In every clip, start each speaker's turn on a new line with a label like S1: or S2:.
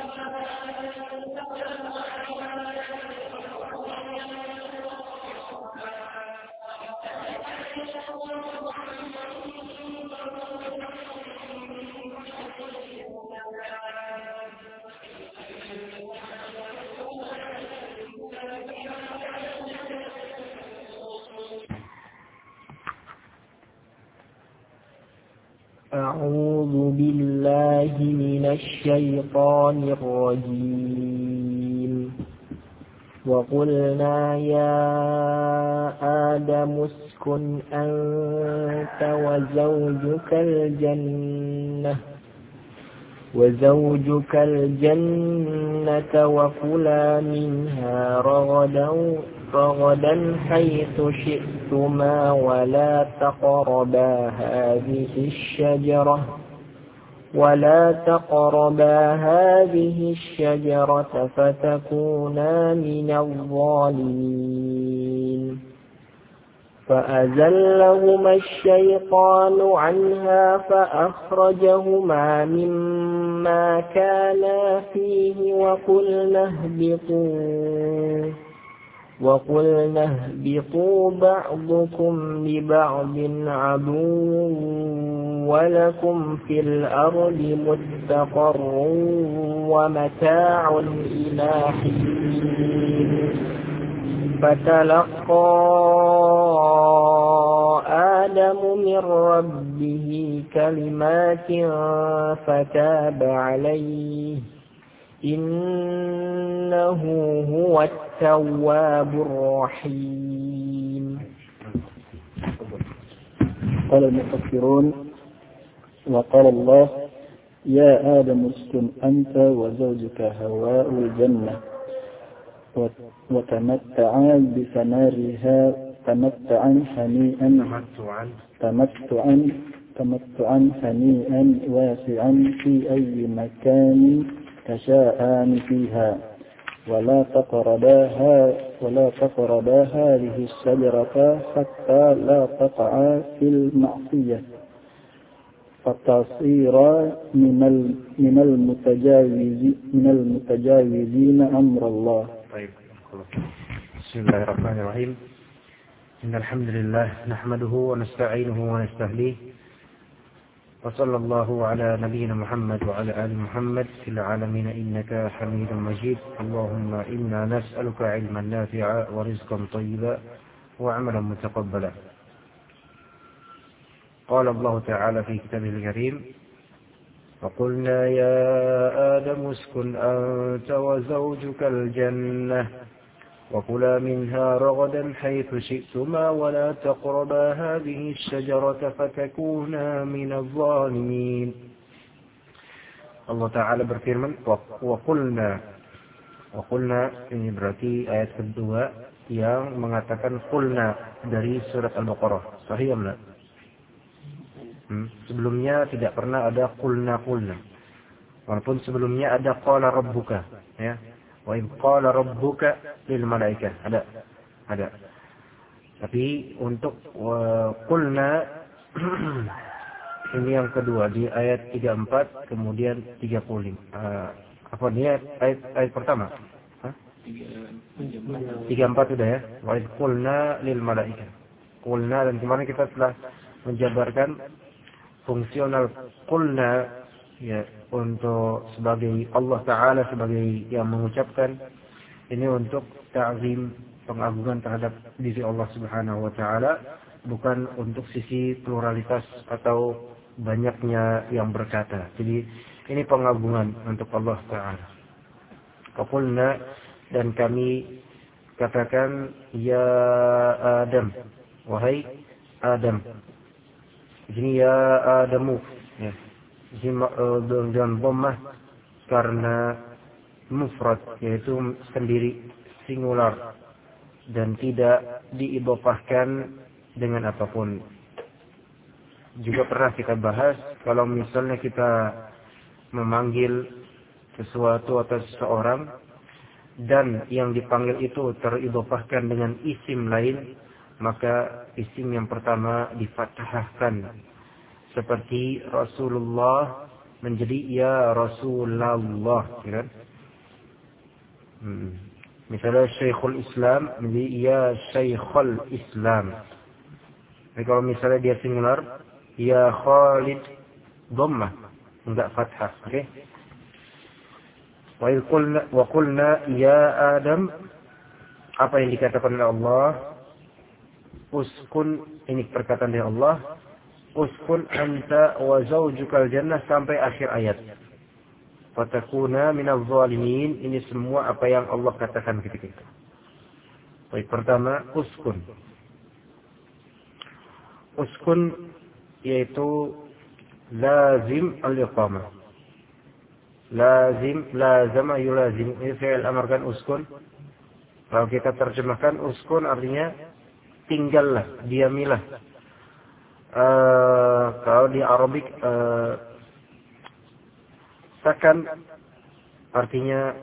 S1: أعوذ بالله من الشيطان الرجيم. وقلنا يا آدم اسكن أنت وزوجك الجنة وكلا منها رغدا حيث شئتما ولا تقربا هذه الشجرة فتكونا من الظالمين. فأزلهما الشيطان عنها فأخرجهما مما كانا فيه وقلنا اهبطوا بعضكم لبعض عدو ولكم في الأرض مستقر ومتاع إلى حين. فتلقى آدم من ربه كلمات فتاب عليه إنه هو التواب الرحيم.
S2: قال المفسرون: وقال الله: يا آدم اسكن أنت وزوجك هواء الجنة وتمتعا بثمارها تمتعا هنيئا واسعا في أي مكان تشاءان فيها ولا تقربا هذه الشجرة حتى لا تقعا في المعصية فتصيرا من المتجاوزين أمر الله.
S3: طيب. بسم الله الرحمن الرحيم. إن الحمد لله نحمده ونستعينه ونستهديه وصلى الله على نبينا محمد وعلى آل محمد في العالمين إنك حميد مجيد. اللهم إنا نسألك علما نافعا ورزقا طيبا وعملا متقبلا. قال الله تعالى في كتابه الكريم: وقلنا يا آدم اسكن أنت وزوجك الجنة وكلا منها رغدا حيث شئتما ولا تقربا هذه الشجرة فتكونا من الظالمين. Allah Ta'ala berfirman, Waqulna ini berarti ayat kedua yang mengatakan qulna dari surat Al-Baqarah. Sahih enggak? Sebelumnya tidak pernah ada qulna. Walaupun sebelumnya ada qala rabbuka, ya. Wa in qala rabbuka lil malaikah, ada. Tapi untuk qulna ini yang kedua di ayat 34 kemudian 30. Apa dia ayat pertama? 34 sudah ya. Wa in qulna lil malaikah. Qulna, dan kemarin kita telah menjabarkan fungsional qulna ya, untuk sebagai Allah Ta'ala sebagai yang mengucapkan ini untuk ta'zim, pengagungan terhadap diri Allah Subhanahu wa Ta'ala, bukan untuk sisi pluralitas atau banyaknya yang berkata. Jadi ini pengagungan untuk Allah Ta'ala. Qulna, dan kami katakan ya Adam, wahai Adam. Di sini ya Adamu, ya. Dengan dhammah karena mufrad, yaitu sendiri, singular, dan tidak diidhofahkan dengan apapun. Juga pernah kita bahas kalau misalnya kita memanggil sesuatu atau seseorang dan yang dipanggil itu teridhofahkan dengan isim lain, maka isim yang pertama difathahkan. Seperti Rasulullah menjadi ya Rasulullah, kan? Misalnya Syekhul Islam menjadi ya Syekhul Islam. Jadi kalau misalnya dia singular, ya Khalid dhammah, enggak fathah, oke? Wa qulna ya Adam, apa yang dikatakan oleh Allah? Uskun, ini perkataan dari Allah. Uskun anta wa zawjukal jannah sampai akhir ayat. Fatakuna minaz zalimin. Ini semua apa yang Allah katakan ketika itu. Baik, pertama uskun. Uskun yaitu lazim al-iqamah. Lazim, lazama yulazim. Ini fi'il amar kan uskun. Kalau kita terjemahkan uskun artinya tinggallah, diamilah. Kalau di Arabik sakan artinya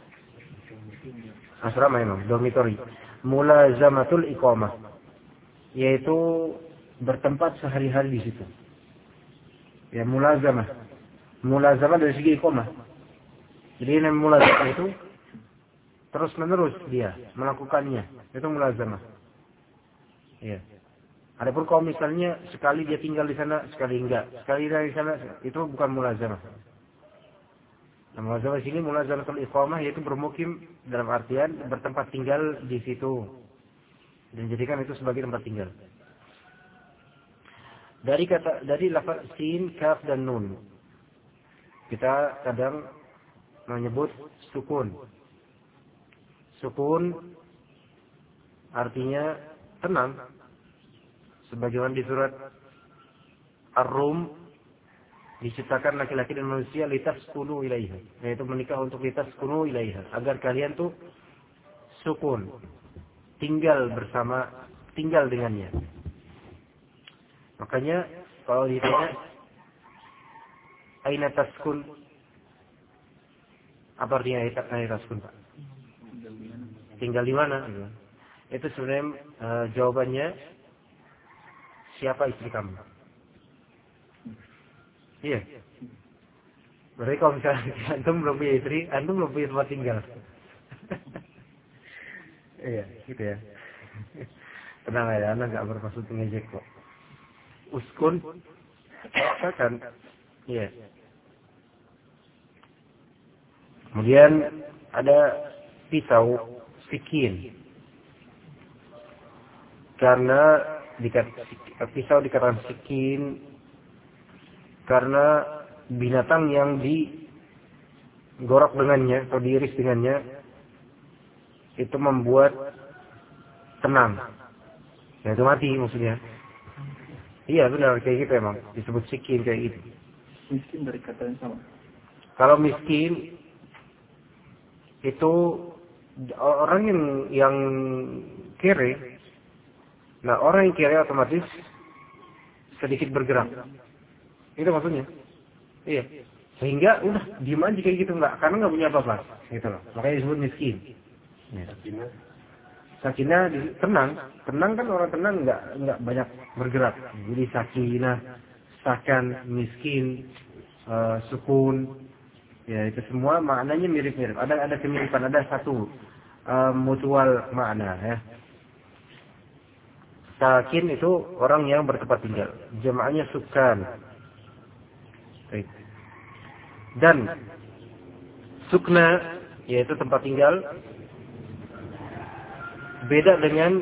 S3: asrama, memang dormitory. Mulazamatul iqamah, yaitu bertempat sehari-hari di situ. Ya, mulazamah. Mulazamah dari segi iqamah. Jadi mulazamah itu terus menerus dia melakukannya. Itu mulazamah. Iya. Adapun kalau misalnya sekali dia tinggal di sana, sekali enggak, sekali dari sana, itu bukan mulazamah. Nah, mulazamah sini mulazamatul iqamah, yaitu bermukim dalam artian bertempat tinggal di situ dan jadikan itu sebagai tempat tinggal. Dari lafaz sin, kaf dan nun, kita kadang menyebut sukun. Sukun artinya tenang. Sebagaimana di surat Ar-Rum, diciptakan laki-laki dan manusia litaskunu ilaiha, yaitu menikah untuk litaskunu ilaiha, agar kalian tuh sukun, tinggal bersama, tinggal dengannya. Makanya kalau ditanya aina taskun, apa artinya aina taskun, Pak? Tinggal di mana? Itu sebenarnya jawabannya siapa istri kamu? Iya. Berarti kalau misalnya antum belum punya istri, antum belum punya tempat tinggal. Iya, gitu ya. Tenang aja, anak nggak bermaksud mengejek kok. Uskun, kan? Iya. Kemudian ada pisau, sikin. Karena pisau dikatakan sikin karena binatang yang digorok dengannya atau diiris dengannya itu membuat tenang, yaitu mati maksudnya. Iya benar, kayak gitu emang disebut sikin kayak gitu.
S2: Miskin dari kata yang sama.
S3: Kalau miskin itu orang yang kere. Nah, orang yang kere otomatis sedikit bergerak. Itu maksudnya. Iya. Sehingga udah diem aja kayak gitu, enggak, karena enggak punya apa-apa. Gitu loh. Makanya disebut miskin. Ya. Sakinah tenang. Tenang kan, orang tenang enggak banyak bergerak. Jadi sakinah, sakan, miskin, sukun. Ya, itu semua maknanya mirip-mirip. Ada kemiripan, ada satu mutual makna ya. Sakin itu orang yang bertempat tinggal. Jamaahnya sukan. Dan sukna yaitu tempat tinggal beda dengan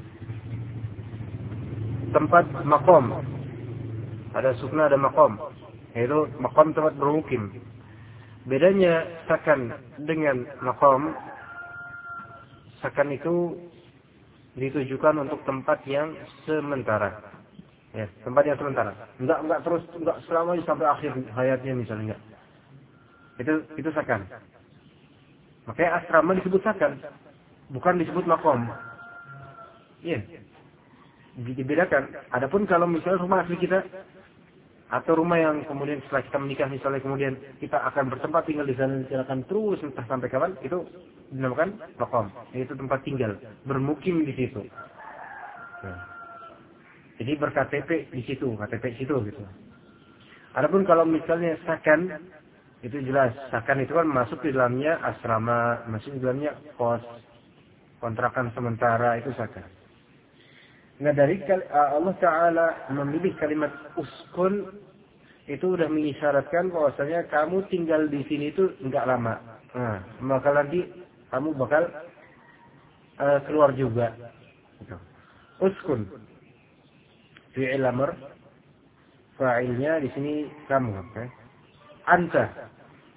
S3: tempat makom. Ada sukna, ada makom. Yaitu makom tempat bermukim. Bedanya sakan dengan makom, sakan itu ditujukan untuk tempat yang sementara. Ya, tempat yang sementara. Enggak terus, enggak selamanya sampai akhir hayatnya misalnya, enggak. Itu sakan. Makanya asrama disebut sakan, bukan disebut makom. Iya. Dibedakan. Adapun kalau misalnya rumah asli kita atau rumah yang kemudian setelah kita menikah misalnya kemudian kita akan bertempat tinggal di sana silakan terus entah sampai kapan, itu dinamakan makom, yaitu tempat tinggal, bermukim di situ. Jadi berKTP di situ, KTP di situ gitu. Adapun kalau misalnya sakan, itu jelas. Sakan itu kan masuk di dalamnya asrama, masuk di dalamnya kos, kontrakan sementara, itu sakan. Nah, dari Allah Ta'ala memilih kalimat uskun, itu udah mengisyaratkan bahwasanya kamu tinggal di sini itu enggak lama. Nah, maka nanti kamu bakal keluar juga. Uskun, fi'il amr, fa'ilnya di sini kamu. Okay? Anta,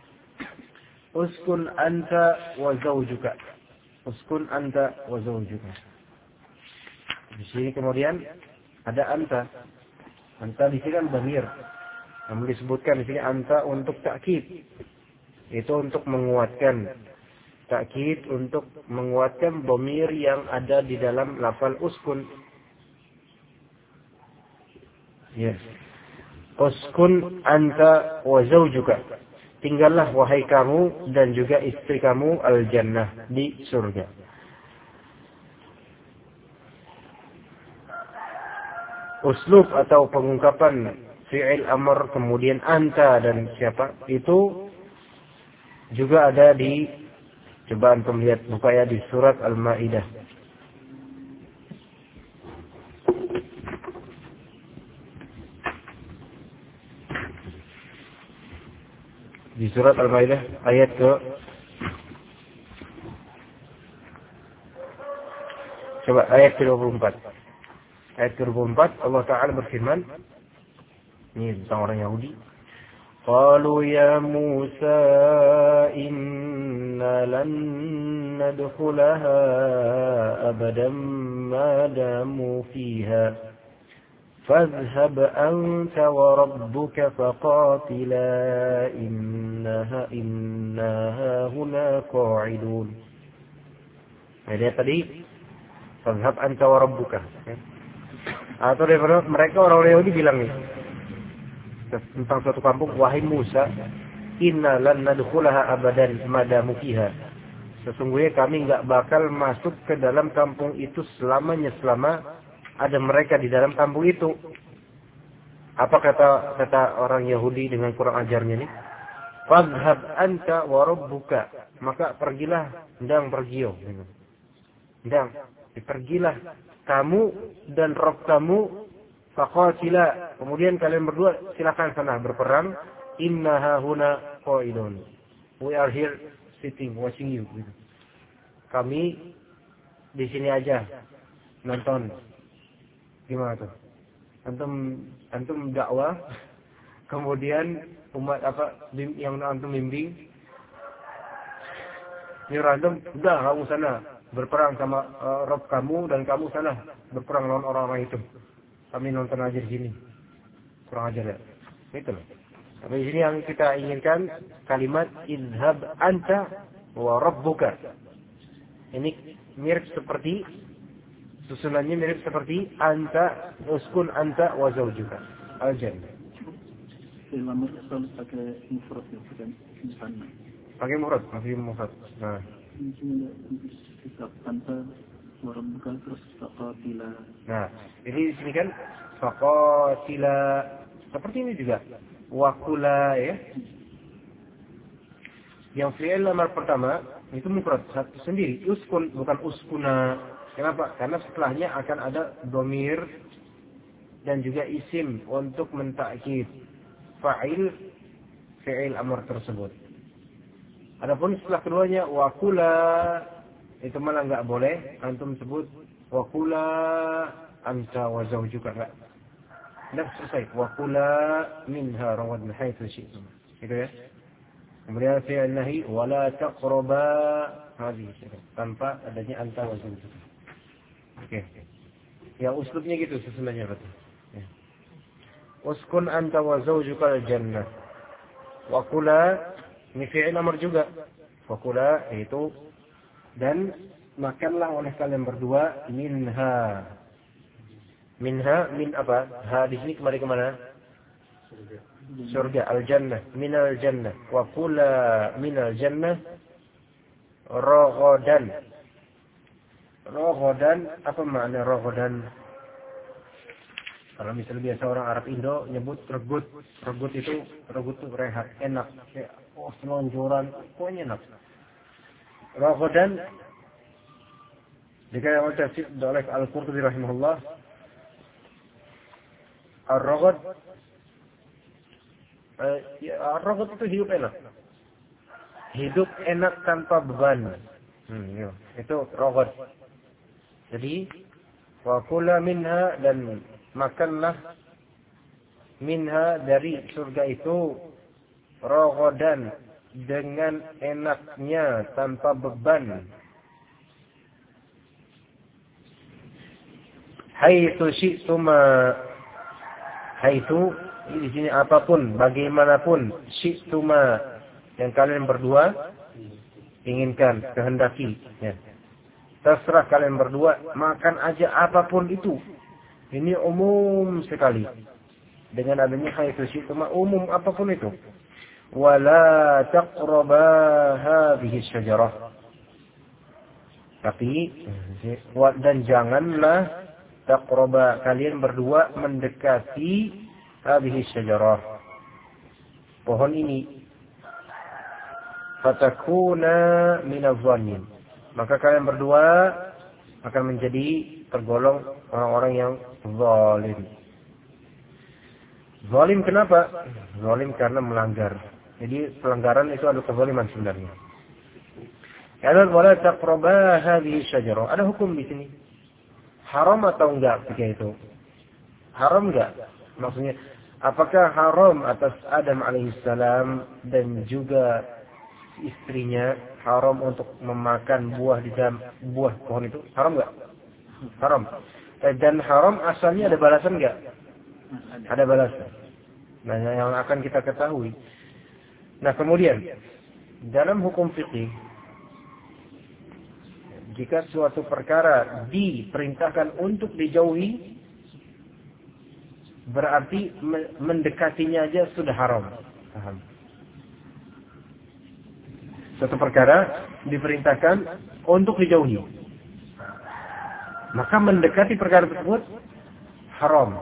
S3: uskun anta wa zawjuka. Uskun anta wa zawjuka. Di sini kemudian ada anta. Anta di sini kan dhamir. Namun disebutkan di sini anta untuk takkid. Itu untuk menguatkan. Takkid untuk menguatkan dhamir yang ada di dalam lafal uskun. Yes. Uskun anta wa zawjuka. Tinggallah wahai kamu dan juga istri kamu al-jannah, di surga. Uslub atau pengungkapan fi'il amr kemudian anta dan siapa itu juga ada di, coba antum lihat buka ya, di surat Al-Maidah. Di surat Al-Maidah ayat ke, coba ayat ke-24. Ayat ke-24 Allah Ta'ala berfirman, ini tentang orang Yahudi. Qalu ya Musa inna lan nadkhulaha abadan ma damu fiha fadhhab anta wa rabbuka faqatila innaha huna qa'idun. Jadi tadi fadhhab anta wa rabbuka. Atau daripada mereka orang-orang Yahudi bilang nih tentang suatu kampung, wahai Musa, inna lan nadkhulaha abadan madamu fiha. Sesungguhnya kami enggak bakal masuk ke dalam kampung itu selamanya, selama ada mereka di dalam kampung itu. Apa kata orang Yahudi dengan kurang ajarnya nih? Fadhhab anta wa rabbuka. Maka pergilah, ndang pergio. Ndang, pergilah kamu dan Rabb kamu, faqatila, kemudian kalian berdua silakan sana berperang, innaha huna qa'idun, we are here sitting watching you. Kami di sini aja nonton. Gimana tuh? Antum dakwah, kemudian umat yang antum bimbing nyuruh antum, udah kamu sana berperang sama Rabb kamu dan kamu sana berperang lawan orang-orang itu. Kami nonton aja di sini. Kurang ajar ya. Itu loh. Tapi di sini yang kita inginkan kalimat idhab anta wa rabbuka. Ini mirip seperti, susunannya mirip seperti anta, uskun anta wa zawjuka al-jannah.
S2: Ilmu selalu pakai mufrad ya, bukan musanna.
S3: Pakai mufrad. Nah. Kitab anta warabbuka terus faqatila. Nah, jadi di sini kan faqatila, seperti ini juga wakula ya. Yang fi'il amar pertama itu mufrad satu sendiri, uskun bukan uskuna. Kenapa? Karena setelahnya akan ada dhamir dan juga isim untuk mentakkid fa'il fi'il amar tersebut. Adapun setelah keduanya wakula, itu malah enggak boleh antum sebut wakula anta wa zawjuka, enggak. Dah selesai. Wakula minha rawadna haitsu syi'tum. Gitu ya. Kemudian fi'il nahi wala taqraba hadhihi, tanpa adanya anta wa zawjuka. Oke. Ya uslubnya gitu sebenarnya berarti. Ya. Uskun anta wa zawjuka al-jannah. Wakula ini fi'il amr juga. Wakula itu dan makanlah oleh kalian berdua minha. Minha min apa? Ha di sini kembali ke mana? Surga, al-jannah, minal jannah. Wakula minal jannah raghadan. Raghadan, apa makna raghadan? Kalau misalnya biasa orang Arab Indo nyebut regut. Regut itu rehat, enak. Kayak, selonjoran, pokoknya enak. Raghadan dikatakan tafsir oleh Al-Qurtubi rahimahullah, ar-raghad ar-raghad itu hidup enak. Hidup enak tanpa beban. Itu raghad. Jadi wa kula minha, dan makanlah minha dari surga itu raghadan dengan enaknya tanpa beban. Haitsu syi'tuma, haitsu di sini apapun, bagaimanapun, syi'tuma yang kalian berdua inginkan, kehendaki, ya. Terserah kalian berdua makan aja apapun itu. Ini umum sekali. Dengan adanya haitsu syi'tuma, umum apapun itu. Wala taqraba hadhihi syajarah. Tapi dan janganlah taqraba, kalian berdua mendekati hadhihi syajarah, pohon ini. Fatakuna minadh dhalimin, maka kalian berdua akan menjadi tergolong orang-orang yang zalim. Zalim kenapa? Zalim karena melanggar. Jadi pelanggaran itu adalah kezaliman sebenarnya. Kalau wala taqraba hadhihi syajarah, ada hukum di sini. Haram atau enggak ketika itu? Haram enggak? Maksudnya, apakah haram atas Adam alaihissalam dan juga istrinya haram untuk memakan buah di dalam buah pohon itu? Haram enggak? Haram. Dan haram asalnya ada balasan enggak? Ada balasan. Nah, yang akan kita ketahui. Nah, kemudian dalam hukum fikih, jika suatu perkara diperintahkan untuk dijauhi, berarti mendekatinya aja sudah haram. Paham? Suatu perkara diperintahkan untuk dijauhi, maka mendekati perkara tersebut haram.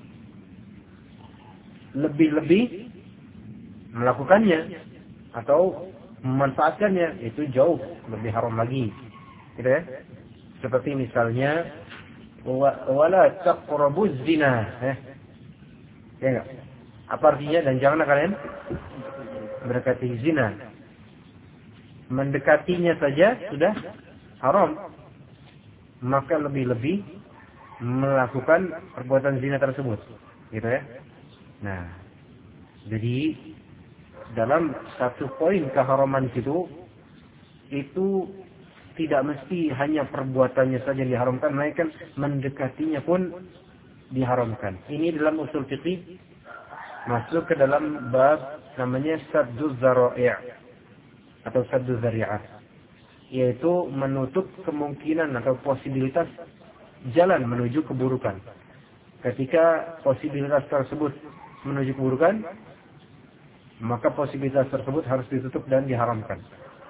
S3: Lebih-lebih melakukannya atau memanfaatkannya itu jauh lebih haram lagi. Gitu ya? Seperti misalnya wala taqrabuz zina, ya enggak? Apa artinya? Dan janganlah kalian mendekati zina. Mendekatinya saja sudah haram, maka lebih-lebih melakukan perbuatan zina tersebut. Gitu ya? Nah, jadi dalam satu poin keharaman itu tidak mesti hanya perbuatannya saja yang diharamkan, melainkan mendekatinya pun diharamkan. Ini dalam usul fiqih masuk ke dalam bab namanya sadduz zara'i' atau sadduz zari'ah, yaitu menutup kemungkinan atau posibilitas jalan menuju keburukan. Ketika posibilitas tersebut menuju keburukan, maka posibilitas tersebut harus ditutup dan diharamkan.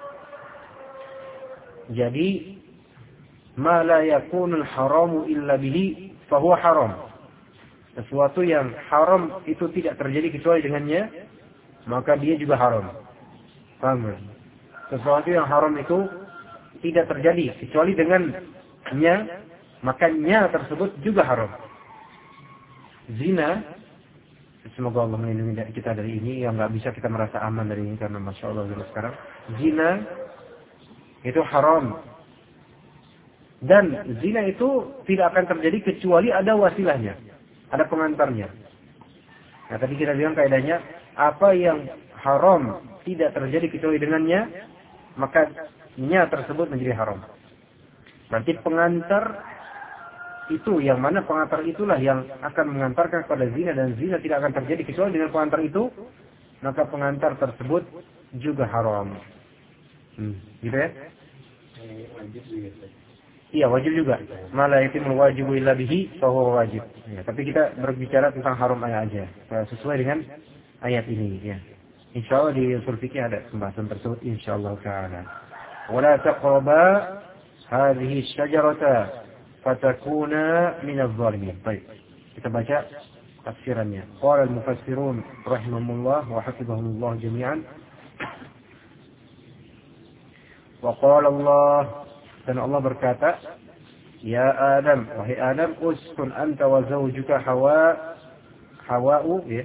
S3: Jadi, ma la yakunul haramu illa bihi fahuwa haram. Sesuatu yang haram itu tidak terjadi kecuali dengannya, maka dia juga haram. Paham? Sesuatu yang haram itu tidak terjadi kecuali dengannya, maka nya tersebut juga haram. Zina, semoga Allah melindungi kita dari ini, yang nggak bisa kita merasa aman dari ini, karena masya Allah sekarang zina itu haram, dan zina itu tidak akan terjadi kecuali ada wasilahnya, ada pengantarnya. Nah, tadi kita bilang kaidahnya, apa yang haram tidak terjadi kecuali dengannya, maka nya tersebut menjadi haram. Berarti pengantar itu, yang mana pengantar itulah yang akan mengantarkan kepada zina, dan zina tidak akan terjadi kecuali dengan pengantar itu, maka pengantar tersebut juga haram. Gitu ya? Wajib juga. Iya, wajib juga. Mala yatimul wajibu illa bihi fahuwa wajib. Ya, tapi kita berbicara tentang haram aja, sesuai dengan ayat ini. Ya. Insyaallah di usul fikih ada pembahasan tersebut insyaallah taala. Wala taqraba hadhihi syajarata fatakuna minadh dhalimin. Baik. Kita baca tafsirannya. Qala al-mufassirun rahimahumullah wa hafizahumullah jami'an. Wa qala Allah, dan Allah berkata, ya Adam, wahai Adam, uskun anta wa zawjuka Hawa'u, ya.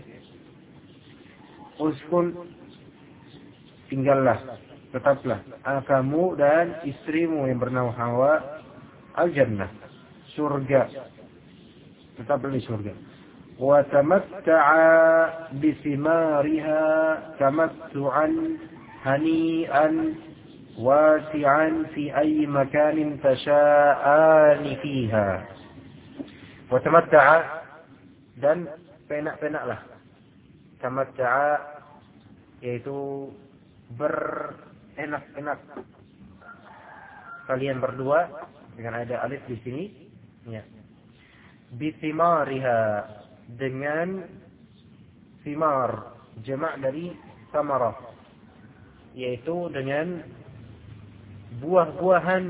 S3: Uskun, tinggallah, tetaplah kamu dan istrimu yang bernama Hawa al-jannah, surga, tetaplah di surga. Wa tamatta'a bisimariha tamattu'an hani'an wasi'an fi ayyi makanin tasha'ani fiha. Wa tamatta'a, dan penak-penaklah. Tamatta'a yaitu berenak-enak kalian berdua, dengan ada alif di sini, ya. Bisimariha, dengan simar, jamak dari samarah, yaitu dengan buah-buahan.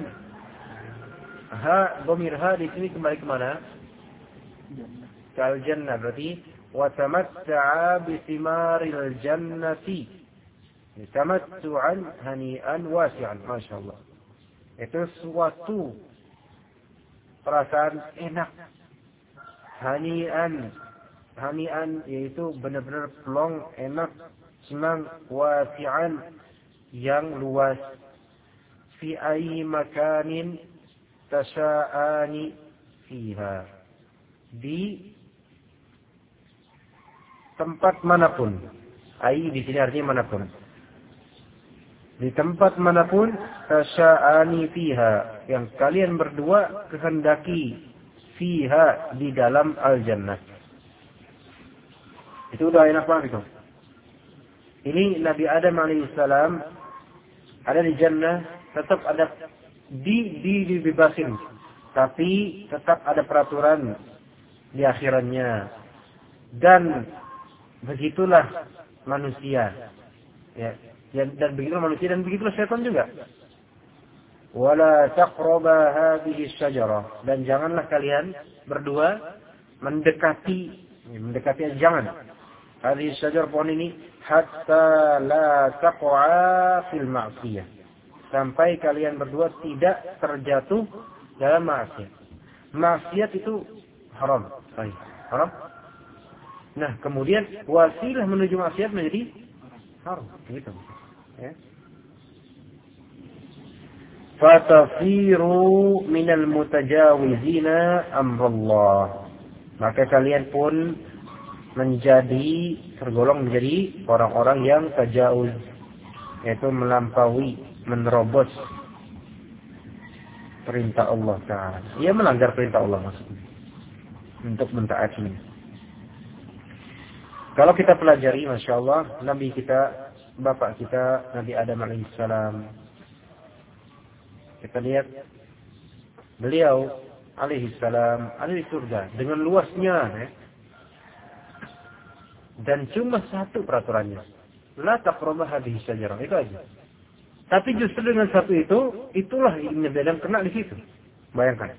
S3: Dhamir ha di sini kembali ke mana? Kal jannah, berarti wa tamatta'a bisimaril jannati tamattu'an hani'an wasi'an. Masyaallah. Itu suatu perasaan enak. Hani'an yaitu benar-benar plong, enak, senang, wasi'an yang luas. Fi ayyi makanin tasha'ani fiha, di tempat manapun. Ai di sini artinya manapun. Di tempat manapun tasha'ani fiha, yang kalian berdua kehendaki, fiha, di dalam al-jannah. Itu udah enak banget itu. Ini Nabi Adam alaihissalam ada di jannah, tetap ada dibebasin, tapi tetap ada peraturan di akhirannya. Dan begitulah manusia, ya. Dan begitulah manusia, dan begitulah syaitan juga. Wala taqraba hadhihi syajarah, dan janganlah kalian berdua mendekati jangan hadhihi syajarah, pohon ini, hatta la taqa'a fil ma'siyah, sampai kalian berdua tidak terjatuh dalam maksiat. Maksiat itu haram, haram. Nah, kemudian wasilah menuju maksiat menjadi haram, gitu. Ya. Fatafiru minal mutajawizina amrullah, maka kalian pun tergolong menjadi orang-orang yang tajawuz, yaitu melampaui, menerobos perintah Allah Ta'ala. Ia melanggar perintah Allah maksudnya, untuk mentaatinya. Kalau kita pelajari, Masya Allah, Nabi kita, Bapak kita, Nabi Adam alaihissalam, kita lihat beliau alaihissalam ada di surga dengan luasnya, ya. Dan cuma satu peraturannya, la taqrabu hadhihi syajarah, itu aja. Tapi justru dengan satu itu, itulah Ibn Adam kena di situ. Bayangkan.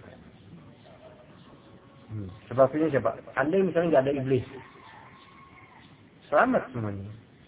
S3: Sebabnya siapa? Andai misalnya nggak ada iblis, selamat semuanya.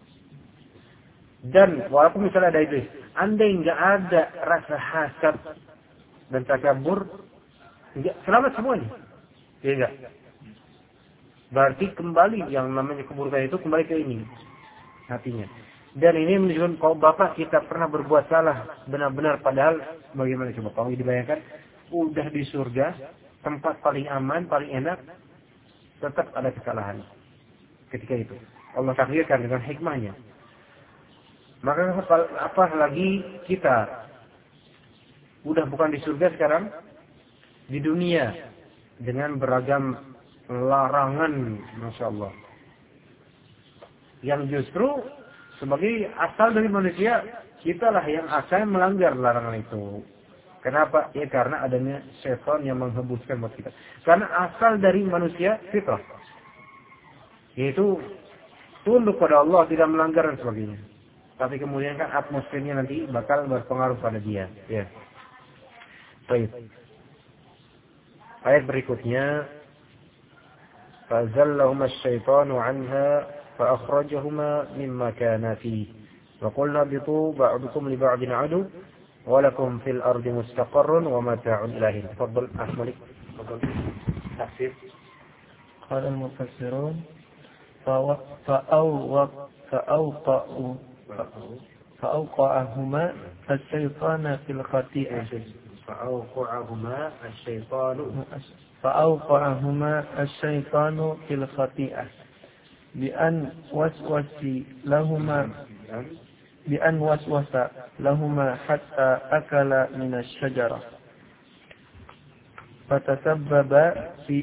S3: Dan walaupun misalnya ada iblis, andai nggak ada rasa hasad dan takabur, nggak selamat semuanya. Iya nggak? Berarti kembali yang namanya keburukan itu kembali ke ini hatinya. Dan ini menunjukkan kalau Bapak kita pernah berbuat salah benar-benar, padahal bagaimana coba kalau dibayangkan udah di surga, tempat paling aman, paling enak, tetap ada kesalahan ketika itu. Allah takdirkan dengan hikmahnya. Maka apa lagi kita udah bukan di surga sekarang, di dunia dengan beragam larangan, Masya Allah, yang justru sebagai asal dari manusia, kitalah yang akan melanggar larangan itu. Kenapa? Ya karena adanya syaitan yang menghembuskan buat kita. Karena asal dari manusia fitrah, yaitu tunduk pada Allah, tidak melanggar dan sebagainya. Tapi kemudian kan atmosfernya nanti bakal berpengaruh pada dia. Ya. Baik. Ayat berikutnya, فأزلهما الشيطان عنها فأخرجهما مما كان فيه وقلنا اهبطوا بعضكم لبعض عدو ولكم في الأرض مستقر ومتاع إلى حين. تفضل أحمد. تفضل تفسير.
S1: قال المفسرون فأوقعهما الشيطان في الخطيئة. فأوقعهما الشيطان في الخطيئة بأن وسوس لهما حتى أكل من الشجرة فتسبب في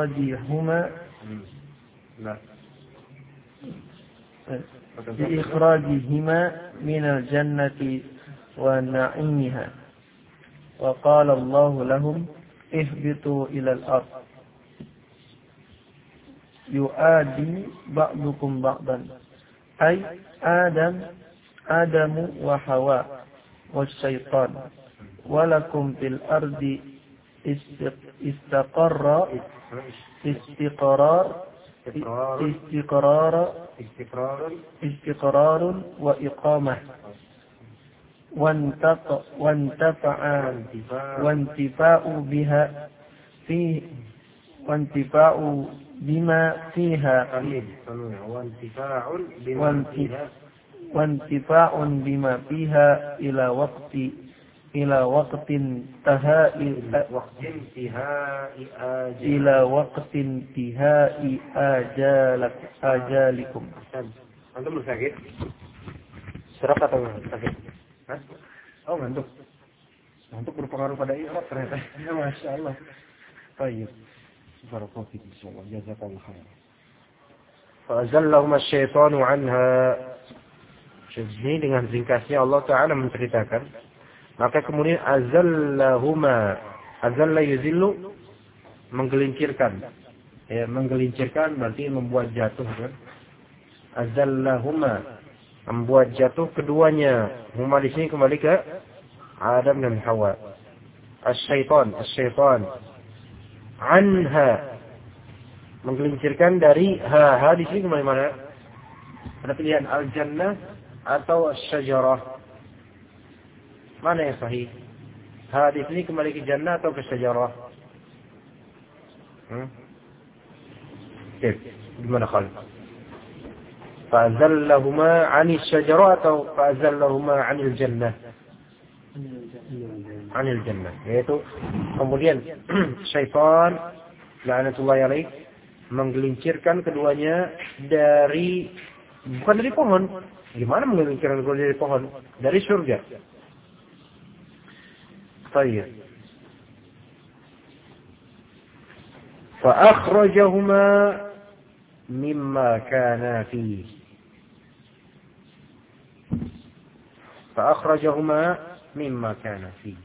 S1: إخراجهما من الجنة ونعيمها وقال الله لهم اهبطوا إلى الأرض يؤادي بعضكم بعضا أي آدم وحواء والشيطان ولكم في الأرض استقرار وإقامة وانتفاع بما فيها إلى وقت انتهاء آجالكم.
S3: Antum sakit? Serak atau sakit? Hah? Oh, ngantuk. Ngantuk berpengaruh pada ikhlas ternyata. Ya, Masya Allah. Baik. Barakallahu fiik insyaallah. Jazakallahu khairan. Fa'azallahuma asy-syaitanu 'anha. Jadi dengan ringkasnya Allah Ta'ala menceritakan, maka kemudian azallahuma, azalla yuzillu, menggelincirkan. Ya, menggelincirkan berarti membuat jatuh kan? Azallahuma, membuat jatuh keduanya. Huma di sini kembali ke Adam dan Hawa. Asy-syaitan anha, menggelincirkan dari ha di sini kembali mana? Ada pilihan al-jannah atau asy-syajarah. Mana yang sahih? Ha di sini kembali ke jannah atau ke syajarah? Gimana kal? Fa'azallahuma 'anil syajarah atau fa'azallahuma 'anil jannah? 'Anil jannah. Yaitu kemudian syaitan la'natullahi alaih menggelincirkan keduanya bukan dari pohon. Gimana menggelincirkan keduanya dari pohon? Dari surga. Baik. Fa akhrajahuma mimma kana fihi. فأخرجهما مما كان فيه.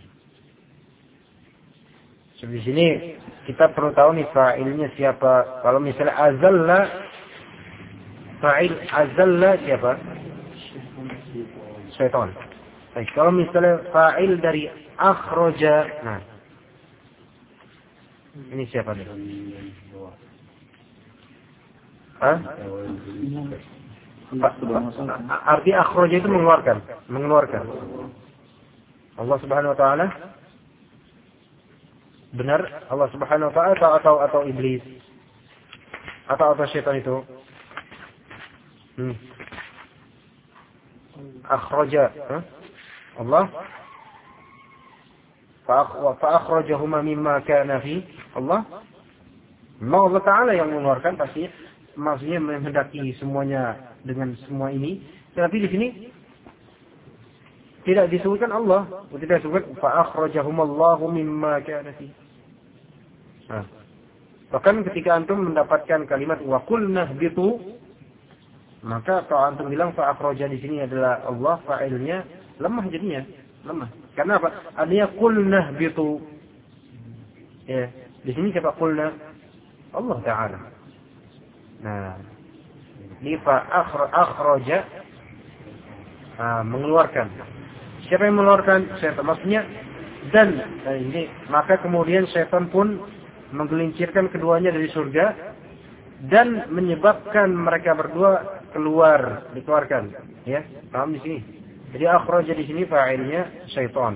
S3: Di sini kita perlu tahu nih fa'ilnya siapa. Kalau misalnya azalla, fa'il azalla siapa? Syaitan. Baik, kalau misalnya fa'il dari akhraja, nah ini siapa nih? Hah? Arti akhraja itu mengeluarkan. Allah Subhanahu wa taala. Benar Allah Subhanahu wa taala atau iblis? Atau syaitan itu? Akhraja, Allah. Fa akhrajahuma mimma kana fi Allah. Allah taala yang mengeluarkan pasti. Maksudnya menghendaki semuanya dengan semua ini. Tapi di sini tidak disebutkan Allah, tidak disebutkan fa akhrajahumallahu mimma kana fi. Nah, bahkan ketika antum mendapatkan kalimat wa qulna bitu, maka kalau antum bilang fa akhraja di sini adalah Allah, fa'ilnya lemah jadinya, lemah. Karena apa? Artinya qulna bitu. Ya, di sini siapa qulna? Allah Ta'ala. Nah, ini fa akhraja, mengeluarkan. Siapa yang mengeluarkan? Syaitan. Maksudnya dan ini maka kemudian syaitan pun menggelincirkan keduanya dari surga dan menyebabkan mereka berdua dikeluarkan, ya. Paham di sini? Jadi akhraja di sini fa'ilnya syaitan.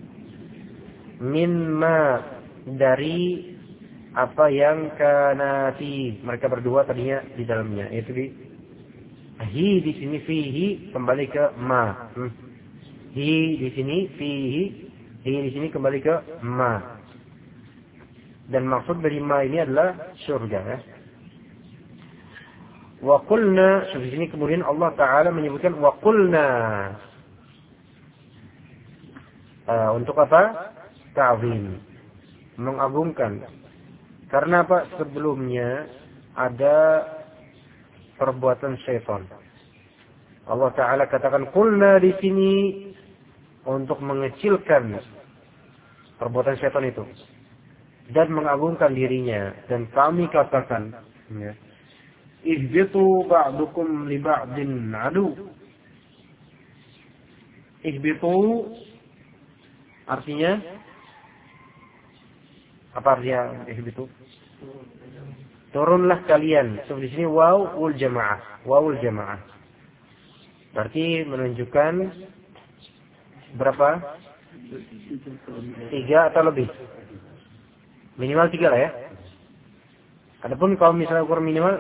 S3: Mimma, dari apa yang kana fi, mereka berdua tadinya di dalamnya, yaitu di sini fihi kembali ke ma. Hi di sini fihi, hi di sini kembali ke ma. Dan maksud dari ma ini adalah surga, ya. Wa qulna, di sini kemudian Allah Ta'ala menyebutkan wa qulna. Untuk apa? Ta'zim, mengagungkan. Karena apa? Sebelumnya ada perbuatan syaitan. Allah Ta'ala katakan qulna di sini untuk mengecilkan perbuatan syaitan itu dan mengagungkan dirinya. Dan kami katakan, ya, ihbitu ba'dukum li ba'din adu. Ihbitu artinya apa artinya ihbitu? Turunlah kalian. So, di sini wawul jamaah, wawul jamaah. Berarti menunjukkan berapa? 3 atau lebih. Minimal 3 lah, ya. Adapun kalau misalnya ukur minimal,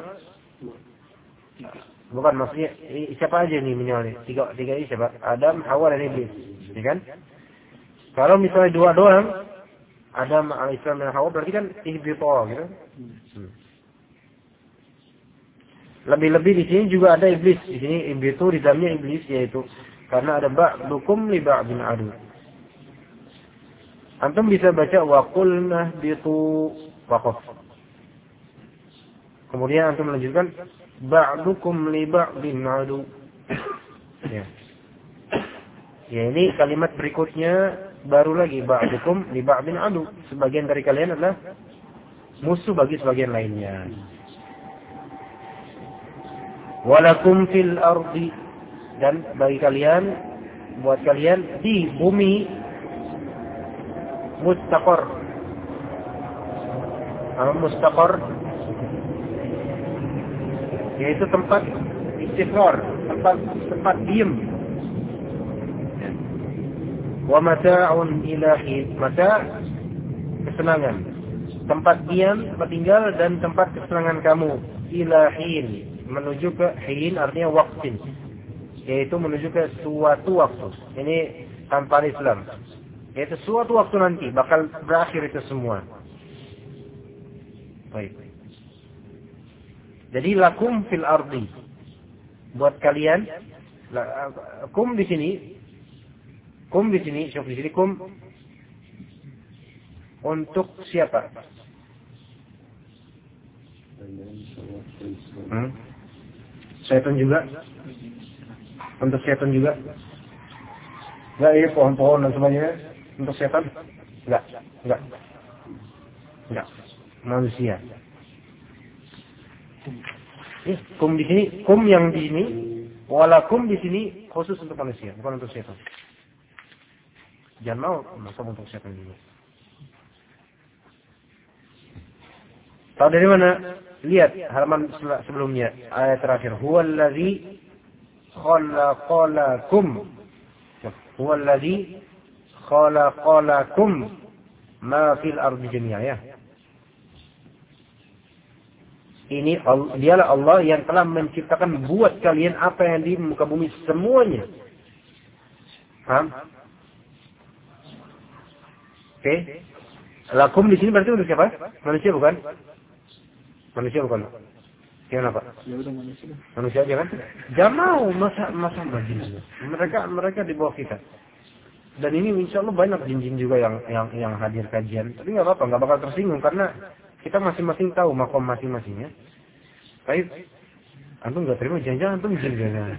S3: bukan maksudnya siapa aja nih minimalnya? 3 ini siapa? Adam, Hawa dan Iblis, ya kan? Kalau misalnya 2 doang, Adam, Al-Islam dan Hawa, berarti kan ihbita gitu. Lebih-lebih di sini juga ada iblis. Di sini ihbitu di dalamnya iblis, yaitu karena ada ba'dukum li ba'din adu. Antum bisa baca wa qulna bitu waqaf. Kemudian antum melanjutkan ba'dukum li ba'din adu. Ya. Ya, ini kalimat berikutnya baru lagi ba'dukum li ba'din adu. Sebagian dari kalian adalah musuh bagi sebagian lainnya. Walakum fil ardi, dan bagi kalian, buat kalian di bumi mustaqor. Mustaqor yaitu tempat istiqrar, tempat diem. Wa mata'un ilahi, mata kesenangan, tempat diam, tempat tinggal dan tempat kesenangan kamu. Ilahin, menuju ke hin artinya waktin, yaitu menuju ke suatu waktu. Ini tanpa Islam, yaitu suatu waktu nanti bakal berakhir itu semua. Baik. Jadi lakum fil ardi, buat kalian. Kum di sini, syuf di sini kum untuk siapa? Syaitan juga? Untuk syaitan juga? Enggak, ini pohon-pohon dan sebagainya untuk syaitan? Enggak. Manusia. Kum di sini, kum yang di sini, walakum di sini khusus untuk manusia, bukan untuk syaitan. Jangan mau masuk untuk syaitan juga. Tahu dari mana? Lihat halaman sebelumnya, ayat terakhir. Huwallazi khalaqalakum. Huwallazi khalaqalakum ma fil ardi jami'a, ya. Ini dialah Allah yang telah menciptakan buat kalian apa yang di muka bumi semuanya. Paham? Oke. Lakum di sini berarti untuk siapa? Manusia bukan? Manusia bukan? Gimana Pak?
S2: Ya udah manusia.
S3: Manusia aja kan? Jangan mau masa jin. Mereka di bawah kita. Dan ini insya Allah banyak jin-jin juga yang hadir kajian. Tapi nggak apa-apa, nggak bakal tersinggung karena kita masing-masing tahu makom masing-masingnya. Baik, antum nggak terima jangan antum jin jangan.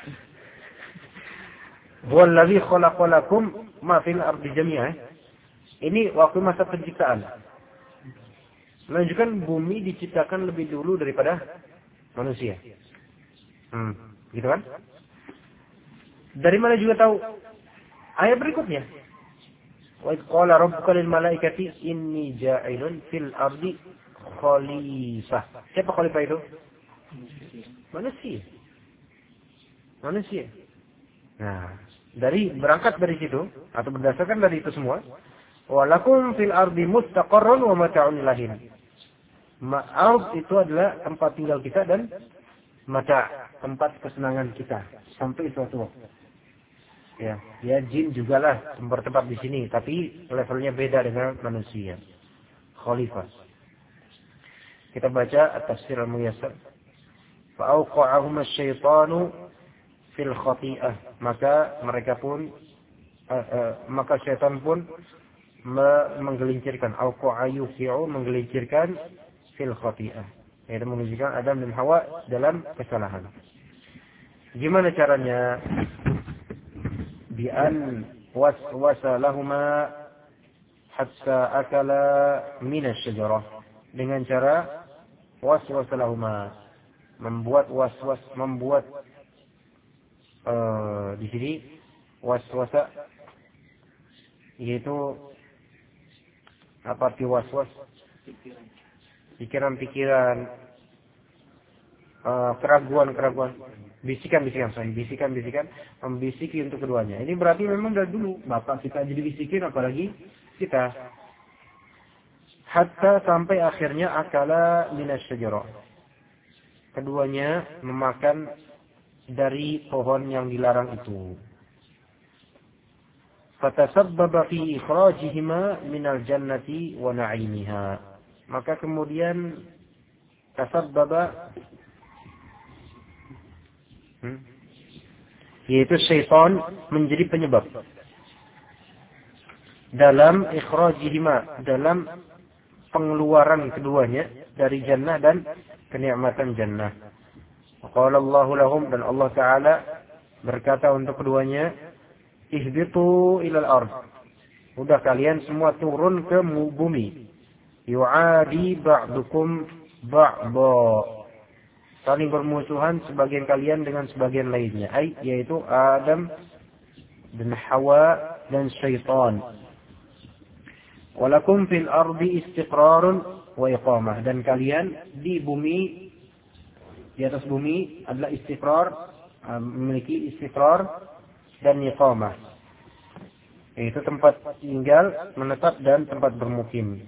S3: Wallazi khalaqalakum ma fil ardi jami'a. Ini waktu masa penciptaan. Menunjukkan bumi diciptakan lebih dulu daripada manusia. Gitu kan? Dari mana juga tahu? Ayat berikutnya. Wa qala rabbuka lil malaikati inni ja'ilun fil ardi khalifah. Siapa khalifah itu? Manusia. Nah, berangkat dari situ atau berdasarkan dari itu semua, walakum fil ardi mustaqarrun wa mata'un ilahin. Ard itu adalah tempat tinggal kita dan tempat kesenangan kita sampai suatu waktu. Ya jin jugalah bertempat di sini, tapi levelnya beda dengan manusia. Khalifah. Kita baca at-tafsir al-muyassar. Fa'auqa'ahum asy-syaitanu fil khati'ah. Maka syaitan pun menggelincirkan. Auqa'a yuqi'u, menggelincirkan fil khati'ah. Yaitu menunjukkan Adam dan Hawa dalam kesalahan. Gimana caranya? Bi'an waswasa lahuma hatta akala minas syajarah. Dengan cara waswasa lahuma, membuat di sini waswasa yaitu apa arti waswas? Pikiran-pikiran, keraguan, bisikan, membisiki untuk keduanya. Ini berarti memang dari dulu bapak kita jadi bisikin, apalagi kita. Hatta sampai akhirnya akala minas syajarah. Keduanya memakan dari pohon yang dilarang itu. Fatasabbaba fi ikhrajihima minal jannati wa na'imiha. Maka kemudian tasabbaba yaitu syaitan menjadi penyebab dalam ikhrajihima, dalam pengeluaran keduanya dari jannah dan kenikmatan jannah. Qala Allahu lahum, dan Allah Ta'ala berkata untuk keduanya, ihbitu ilal ard. Udah kalian semua turun ke bumi. Yu'adi ba'dukum ba'da. Saling bermusuhan sebagian kalian dengan sebagian lainnya. Yaitu Adam dan Hawa dan syaitan. Walakum fil ardi istiqrarun wa iqamah. Dan kalian di bumi, di atas bumi adalah istiqrar, memiliki istiqrar dan iqamah. Yaitu tempat tinggal, menetap, dan tempat bermukim.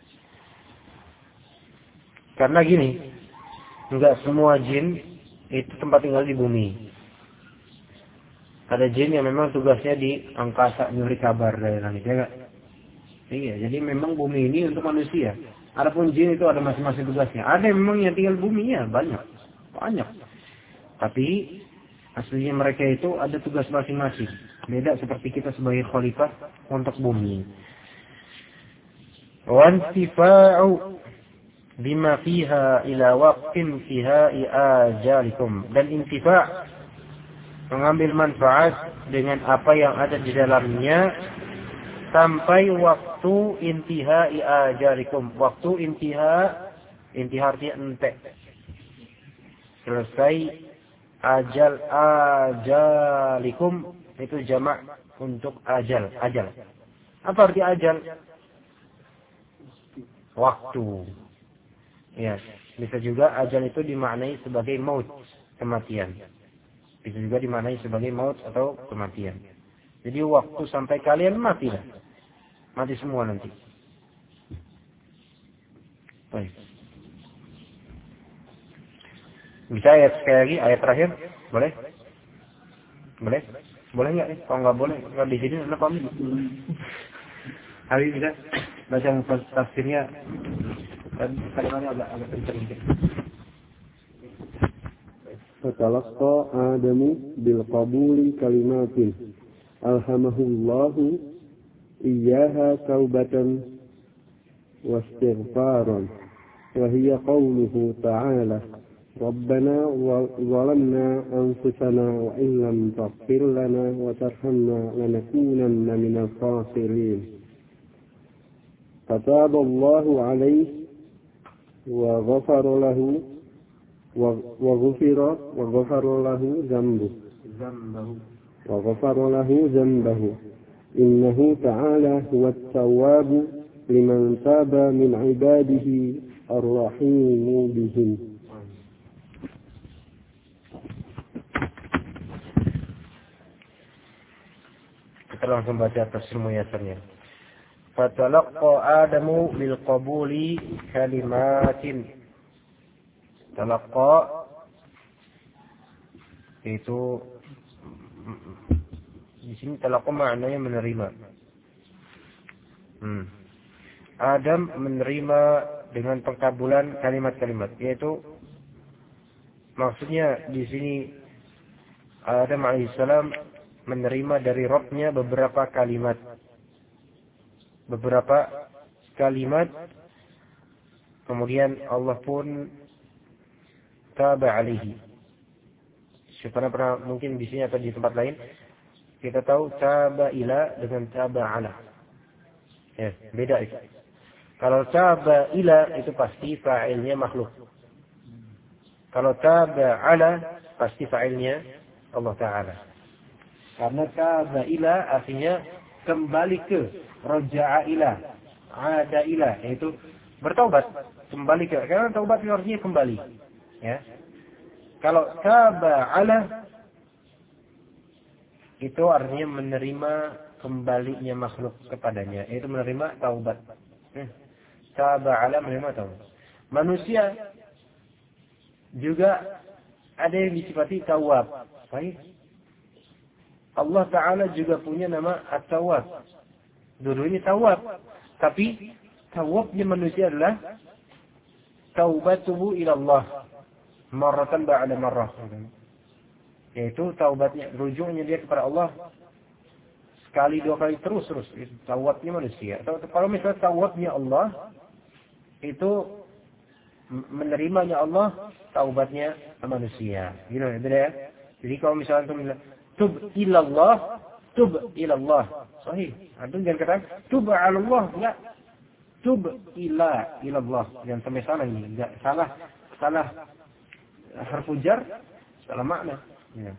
S3: Karena gini, enggak semua jin itu tempat tinggal di bumi. Ada jin yang memang tugasnya di angkasa, nyuri kabar dari langit, ya enggak? Iya, jadi memang bumi ini untuk manusia. Adapun jin itu ada masing-masing tugasnya. Ada yang memang yang tinggal bumi, ya banyak. Tapi aslinya mereka itu ada tugas masing-masing. Beda seperti kita sebagai khalifah untuk bumi. Wa intifa'u bima fiha ila waqtin fiha ajalikum. Dan intifa' mengambil manfaat dengan apa yang ada di dalamnya sampai waktu intihai ajalikum. Waktu intiha artinya entek. Selesai ajalikum itu jamak untuk ajal. Apa arti ajal? Waktu. Ya, bisa juga ajal itu dimaknai sebagai maut, kematian. Bisa juga dimaknai sebagai maut atau kematian. Jadi waktu sampai kalian matilah. Mati semua nanti. Baik. Bisa ayat sekali lagi, ayat terakhir? Boleh? Boleh nggak? Kalau nggak boleh, kalau di sini anda pamit. Hari bisa baca tafsirnya. Dan kalimatnya agak kencang dikit.
S2: Fatalaqa Adamu bil qabuli kalimatin alhamahullahu iyyaha taubatan wa istighfaran wa hiya qawluhu ta'ala Rabbana zalamna anfusana wa in lam taghfir lana wa tarhamna lanakunanna minal khasirin. Fataballahu alaihi وغفر له ذنبه إنه تعالى هو التواب لمن تاب من عباده الرحيم بهم.
S3: Kita langsung baca tafsir muyasarnya. Fatalaqqa Adamu bil qabuli kalimatin. Talaqqa itu di sini talaqqa maknanya menerima. Adam menerima dengan pengkabulan kalimat-kalimat, yaitu maksudnya di sini Adam alaihissalam menerima dari Rabb-nya beberapa kalimat, kemudian Allah pun taba alaihi. Siapa pernah mungkin di sini atau di tempat lain kita tahu taba ila dengan taba ala. Ya, beda itu. Kalau taba ila itu pasti fa'ilnya makhluk. Kalau taba ala pasti fa'ilnya Allah Ta'ala. Karena taba ila artinya kembali ke, raja'a ila, ada ila, yaitu bertaubat, kembali ke. Karena taubat artinya kembali. Ya. Kalau taba ala itu artinya menerima kembalinya makhluk kepadanya, yaitu menerima taubat. Taba ala menerima taubat. Manusia juga ada yang disifati tawab. Baik. Allah Ta'ala juga punya nama At-Tawwab. Dulunya tawab. Tapi tawabnya manusia adalah taubatuhu ila Allah marratan ba'da marrah. Yaitu taubatnya, rujuknya dia kepada Allah sekali, dua kali, terus. Itu tawabnya manusia. Kalau misalnya tawabnya Allah itu menerimanya Allah, taubatnya manusia. Gitu ya, beda ya. Jadi kalau misalnya antum bilang tub ilallah, sahih. Antum jangan katakan tub ala Allah, enggak. Tub ilallah. Jangan sampai salah ini. Enggak, salah harfu jar, salah makna. Ya.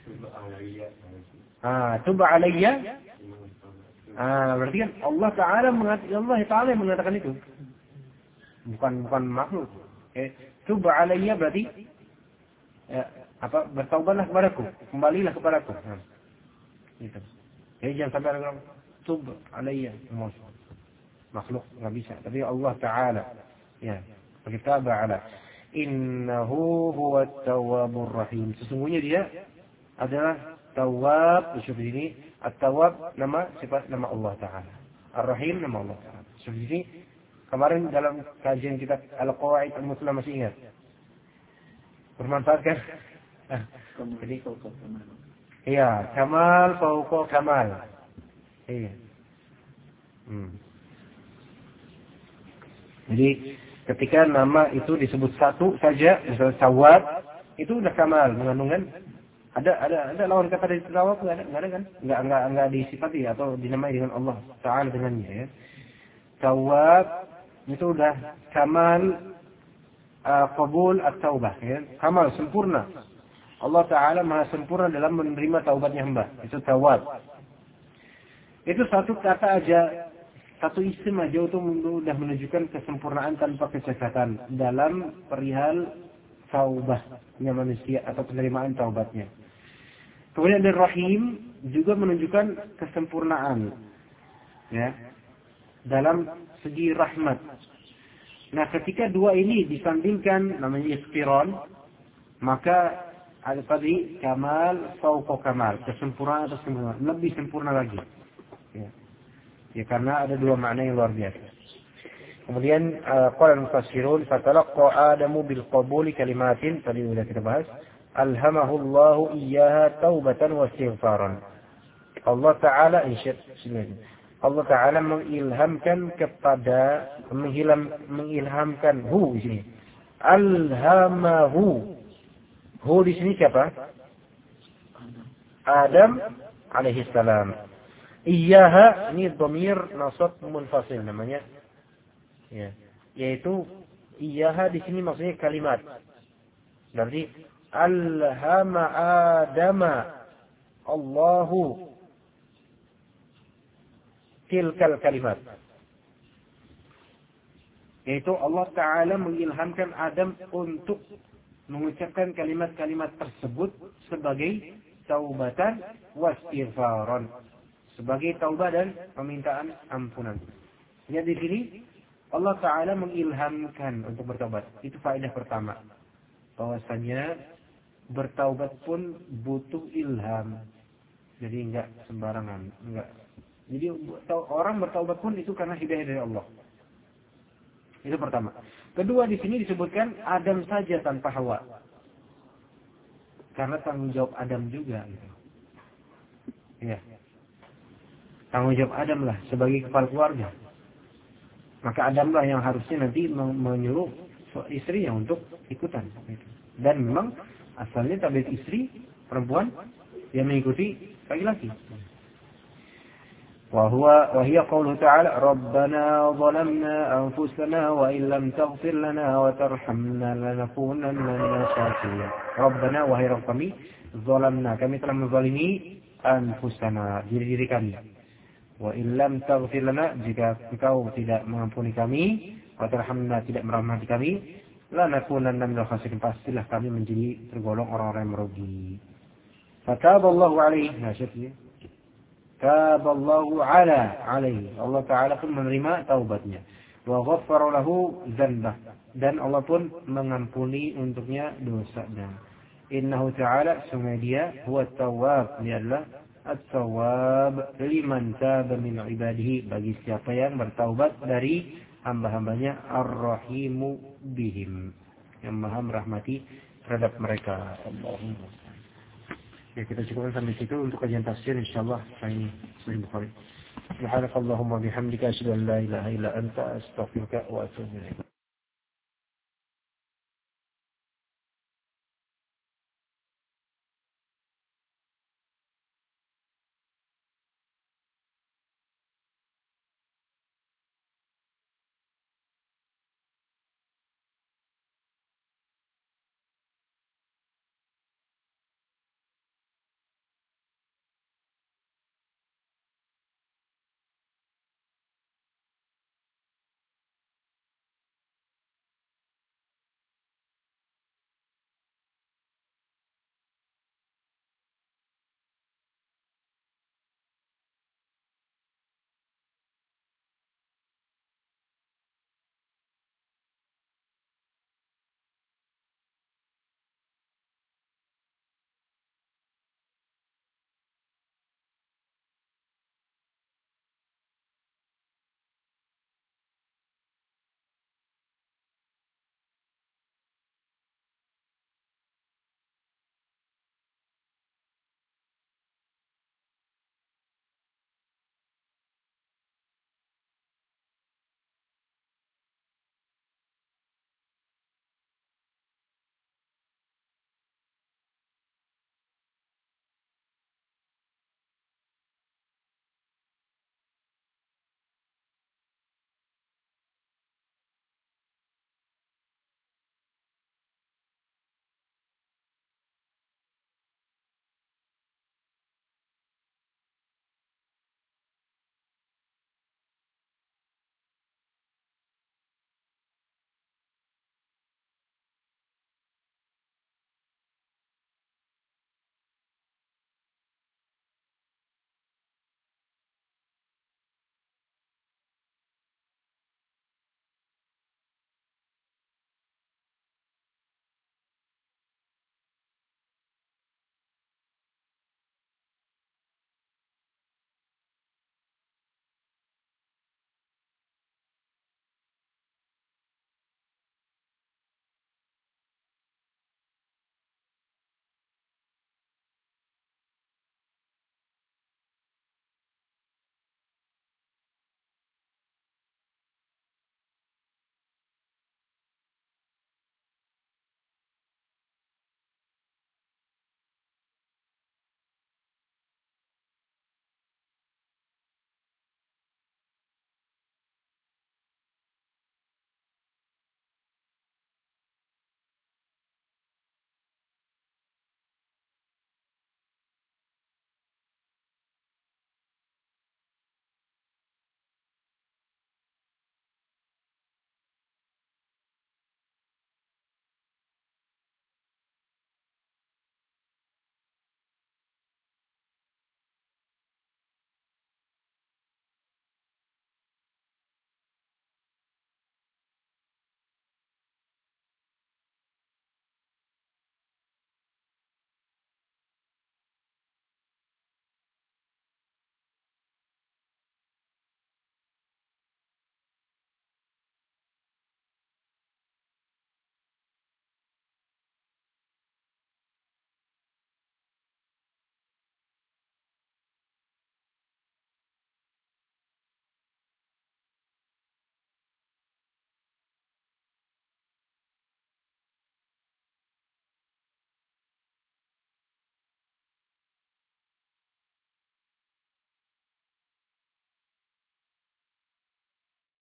S3: Tub alayya. Berarti kan Allah Ta'ala mengatakan itu. Bukan makhluk. Tub alayya berarti bertaubatlah kepadaku, kembalilah kepadaku. Gitu. Jadi jangan sampai orang tub alayya, makhluk enggak bisa, tapi Allah Ta'ala. Ya, kita ba'ala. Innahu huwat tawwabur rahim. Sesungguhnya dia adalah tawwab. Seperti ini, at-tawwab nama sifat nama Allah Ta'ala. Ar-Rahim nama Allah Ta'ala. Seperti ini kemarin dalam kajian kita Al-Qawaid Al-Muslah masih ingat? Bermanfaat kan? Jadi, iya, kamal fauqa kamal. Iya. Jadi ketika nama itu disebut satu saja, misalnya Tawwab, itu udah kamal, mengandungkan ada lawan kata dari Tawwab enggak ada kan? Enggak disifati atau dinamai dengan Allah Ta'ala dengannya ya. Tawwab itu udah kamal qabul at-taubah ya. Kamal sempurna. Allah Ta'ala maha sempurna dalam menerima taubatnya hamba. Itu Tawwab. Itu satu kata aja, satu isim aja itu sudah menunjukkan kesempurnaan tanpa kecacatan dalam perihal taubahnya manusia atau penerimaan taubatnya. Kemudian dari Rahim juga menunjukkan kesempurnaan ya dalam segi rahmat. Nah, ketika dua ini disandingkan namanya iqtiran, maka ada tadi kamal fauqa kamal, kesempurnaan atas kesempurnaan, lebih sempurna lagi. Ya, karena ada dua makna yang luar biasa. Kemudian qala al-mufassirun fatalaqqa Adamu bil qabuli kalimatin, tadi sudah kita bahas, alhamahu Allahu iyyaha taubatan wa istighfaran. Allah Ta'ala Allah Ta'ala mengilhamkan di sini. Alhamahu. Hu di sini siapa? Adam alaihi salam. Iyyaha ini dhamir nasab munfasil namanya. Ya. Yaitu iyyaha di sini maksudnya kalimat. Berarti alhama Adama Allahu tilkal kalimat. Yaitu Allah Ta'ala mengilhamkan Adam untuk mengucapkan kalimat-kalimat tersebut sebagai taubatan wastighfaran. Sebagai taubat dan permintaan ampunan. Jadi di sini Allah Ta'ala mengilhamkan untuk bertaubat. Itu faedah pertama. Bahwasanya bertaubat pun butuh ilham. Jadi enggak sembarangan. Enggak. Jadi orang bertaubat pun itu karena hidayah dari Allah. Itu pertama. Kedua, di sini disebutkan Adam saja tanpa Hawa. Karena tanggung jawab Adam juga. Gitu. Ya. Tanggung jawab Adam lah sebagai kepala keluarga. Maka Adam lah yang harusnya nanti menyuruh istrinya untuk ikutan. Gitu. Dan memang asalnya tabiat istri perempuan yang mengikuti laki-laki. وهي قوله تعالى ربنا ظلمنا أنفسنا وإن لم تغفر لنا وترحمنا لنكونن من الخاسرين. ربنا wahai Rabb kami, zalamna kami telah menzalimi anfusana diri kami. Wa in lam taghfir lana jika engkau tidak mengampuni kami, wa tarhamna tidak merahmati kami, lanakunanna minal khasirin pastilah kami menjadi tergolong orang-orang yang merugi. Fataballahu alaihi nasyati. Taballahu alaihi. Allah Ta'ala pun menerima taubatnya. Wa ghaffara lahu dzanbah. Dan Allah pun mengampuni untuknya dosanya. Innahu Ta'ala sungguh dia huwa tawwab. Dia adalah at-tawwab liman taba min ibadihi. Bagi siapa yang bertaubat dari hamba-hambanya ar-rahimu bihim. Yang maha merahmati terhadap mereka. Allahumma. Ya, kita cukupkan sampai situ untuk kajian tafsir insyaallah hari ini Sahih Bukhari. Subhanakallahumma bihamdika asyhadu an la ilaha illa anta astaghfiruka wa atubu ilaik.